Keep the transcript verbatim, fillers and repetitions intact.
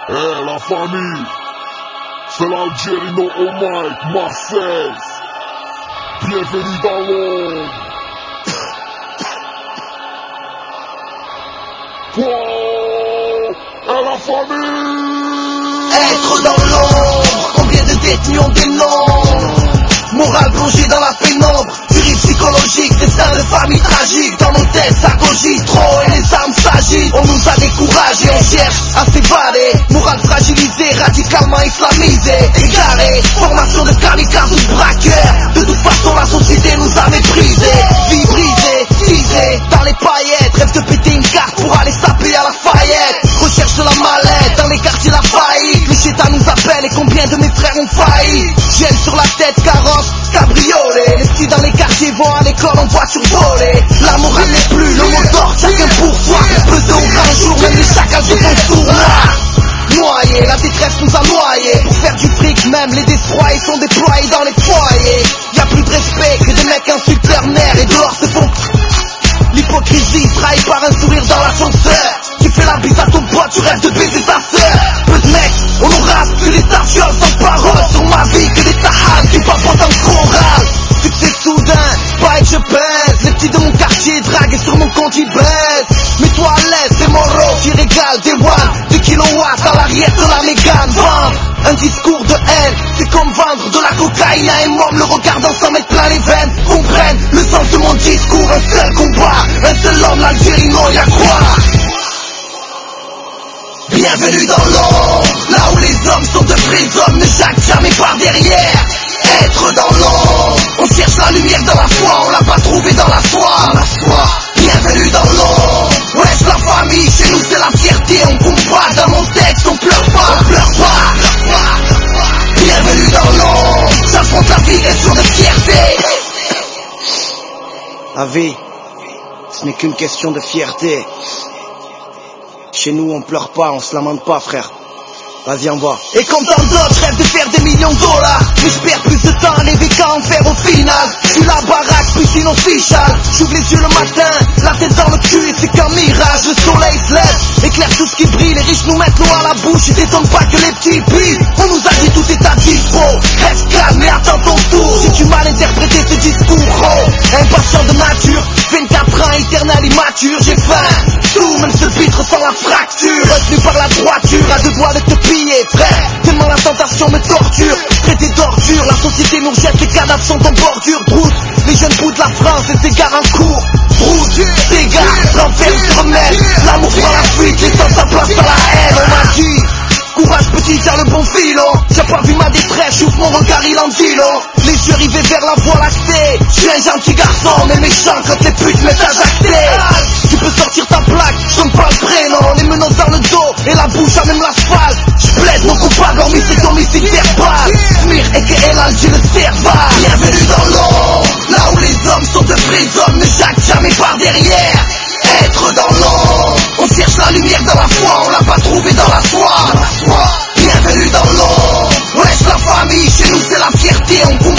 Eh, la famille, c'est l'Algérino au mic, Marseille. Bienvenue dans l'ombre. Oh, eh, la famille. Être dans l'ombre, combien de détenus ont des noms? Morale plongée dans la pénombre, furie psychologique, destin de famille tragique. Dans nos têtes ça cogite trop et les armes s'agitent. On nous a découragés, on cherche à s'évader. Morale fragilisée, radicalement islamisée. Égarée, formation de kamikazes ou de braqueurs. De toute façon la société nous a méprisés. Vie brisée, teasée, dans les paillettes. Rêve de péter une carte pour aller saper à la Fayette. Recherche de la mallette, dans les quartiers la faillite. Les chétans nous appellent et combien de mes frères ont failli. Gel sur la tête, carrosse, cabriolet. Les petits dans les quartiers vont à l'école en voiture volée. La morale n'est plus le mot d'ordre, chacun pour soi. Pesé au grand jour, même les chacals se font sournois. Noyés, la détresse nous a noyés. Pour faire du fric, même les destroyés sont déployés dans les foyers. Y'a plus de respect que des mecs insultent leur mère. Et dehors se font l'hypocrisie, trahie par un sourire dans l'ascenseur. Tu fais la bise à ton pote, tu rêves de baiser sa sœur. Peu de mecs, on nous rase que des statues sans parole. Sur ma vie que des tahans, tu papotes en chorale. Succès soudain, pas que je pèse. Les petits de mon quartier draguent et sur mon compte ils baissent. Mets-toi à l'aise, c'est Moro qui régale des watts, des kilowatts à l'arrière de la Mégane. Vendre un discours de haine, c'est comme vendre de la cocaïne à un môme le regardant sans mettre plein les veines. Comprenne le sens de mon discours, un seul combat, un seul homme, l'Algérino, y'a quoi? Bienvenue dans l'ombre, là où les hommes sont de vrais hommes, ne jactent jamais par derrière. Être dans l'ombre, on cherche la lumière dans la foi, on l'a pas trouvé dans la foi. Bienvenue dans l'ombre, wesh la famille, chez nous c'est la fierté, on combat dans mon texte, on pleure pas, on pleure pas. Bienvenue dans l'ombre, j'affronte la vie, question de fierté. La vie, ce n'est qu'une question de fierté. Chez nous on pleure pas, on se lamente pas frère. Vas-y, on va. Et comme tant d'autres, je rêve de faire des millions de dollars. Mais je perds plus de temps à rêver qu'à en faire au final. J'suis la baraque, piscine official. J'ouvre les yeux le matin, la tête dans le cul et c'est qu'un mirage. Le soleil se lève, éclaire tout ce qui brille. Les riches nous mettent l'eau à la bouche, et t'étonnes pas que les petits pillent. On nous a dit tout est à dispo. Reste calme et attends ton tour. J'ai du mal interprété ce discours. Oh, impatient de nature, vingt-quatre ans, éternel immature. J'ai faim, tout, même ce beat ressent la fracture. Retenu par la droiture, à deux doigts de te piller, frère. Tellement la tentation me torture, traité d'ordure. La société nous jette, les cadavres sont en bordure de route. Les jeunes bouts de la France, les égards en cours. Route, dégâts, renferme, se remettent. L'amour prend la fuite, laissant sa place dans la haine. On m'a dit, courage petit, t'as le bon filon. J'ai pas vu ma détresse, j'ouvre mon regard, il en dit long. Les yeux rivés vers la voie lactée. Je suis un gentil garçon, mais méchant quand les putes mettent à jacter. Tu peux sortir ta plaque, je donne pas le prénom. Les menottes dans le dos, et la bouche à même l'asphalte. Je plaide mon coupable, homicide, homicide verbal. Smir et que Elal, j'ai le cerval. Bienvenue dans l'ombre, là où les hommes sont de vrais hommes, ne jactent jamais par derrière. Être dans l'ombre, on cherche la lumière dans la foi, on l'a pas trouvé dans la foi. Bienvenue dans l'ombre, wesh la famille, chez nous c'est la fierté, on